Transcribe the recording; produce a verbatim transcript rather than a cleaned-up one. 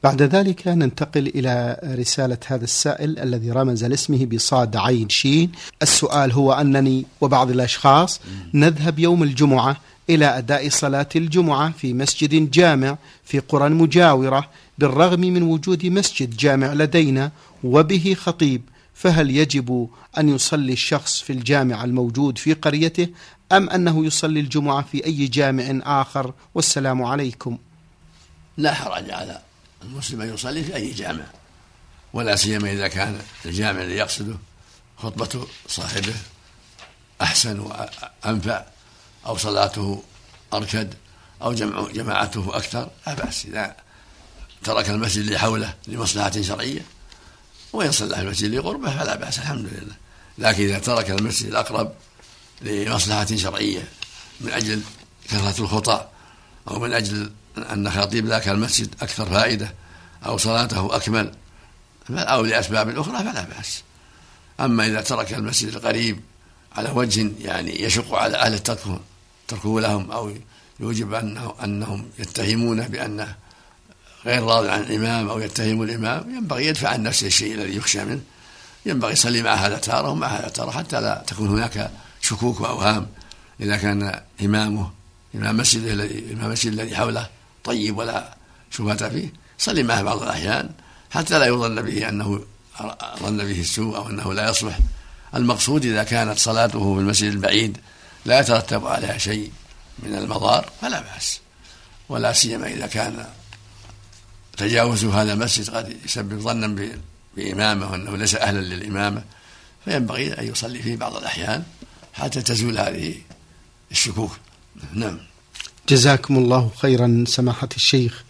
بعد ذلك ننتقل إلى رسالة هذا السائل الذي رمز لاسمه بصاد عين شين. السؤال هو أنني وبعض الأشخاص نذهب يوم الجمعة إلى أداء صلاة الجمعة في مسجد جامع في قرى مجاورة، بالرغم من وجود مسجد جامع لدينا وبه خطيب، فهل يجب أن يصلي الشخص في الجامع الموجود في قريته أم أنه يصلي الجمعة في أي جامع آخر؟ والسلام عليكم. لا حرج على المسلم أن يصلي في أي جامع، ولا سيما إذا كان الجامع الذي يقصده خطبة صاحبه أحسن وأنفع، أو صلاته أركد، أو جمع جماعته أكثر، لا بأس إذا ترك المسجد اللي حوله لمصلحة شرعية، وإن صلى في المسجد لقربه فلا بأس الحمد لله. لكن إذا ترك المسجد الأقرب لمصلحة شرعية من أجل كثرة الخطأ، أو من أجل أن خطيب ذاك المسجد أكثر فائدة، أو صلاته أكمل، أو لأسباب أخرى فلا بأس. أما إذا ترك المسجد القريب على وجه يعني يشق على أهل الترك تركه لهم، أو يوجب أنه أنهم يتهمونه بأنه غير راض عن الإمام، أو يتهم الإمام، ينبغي يدفع عن نفسه الشيء الذي يخشى منه، ينبغي يصلي مع هذا تارة ومع هذا تارة حتى لا تكون هناك شكوك وأوهام. إذا كان إمامه إمام مسجده الذي إمام المسجد الذي حوله طيب ولا شبهة فيه، صلي معه بعض الأحيان حتى لا يظن به أنه ظن به السوء أو أنه لا يصلح. المقصود إذا كانت صلاته في المسجد البعيد لا يترتب عليها شيء من المضار فلا بأس، ولا سيما إذا كان تجاوز هذا المسجد قد يسبب ظنا بإمامه وأنه ليس أهلا للإمامة، فينبغي أن يصلي فيه بعض الأحيان حتى تزول هذه الشكوك. نعم. جزاكم الله خيرا سماحة الشيخ.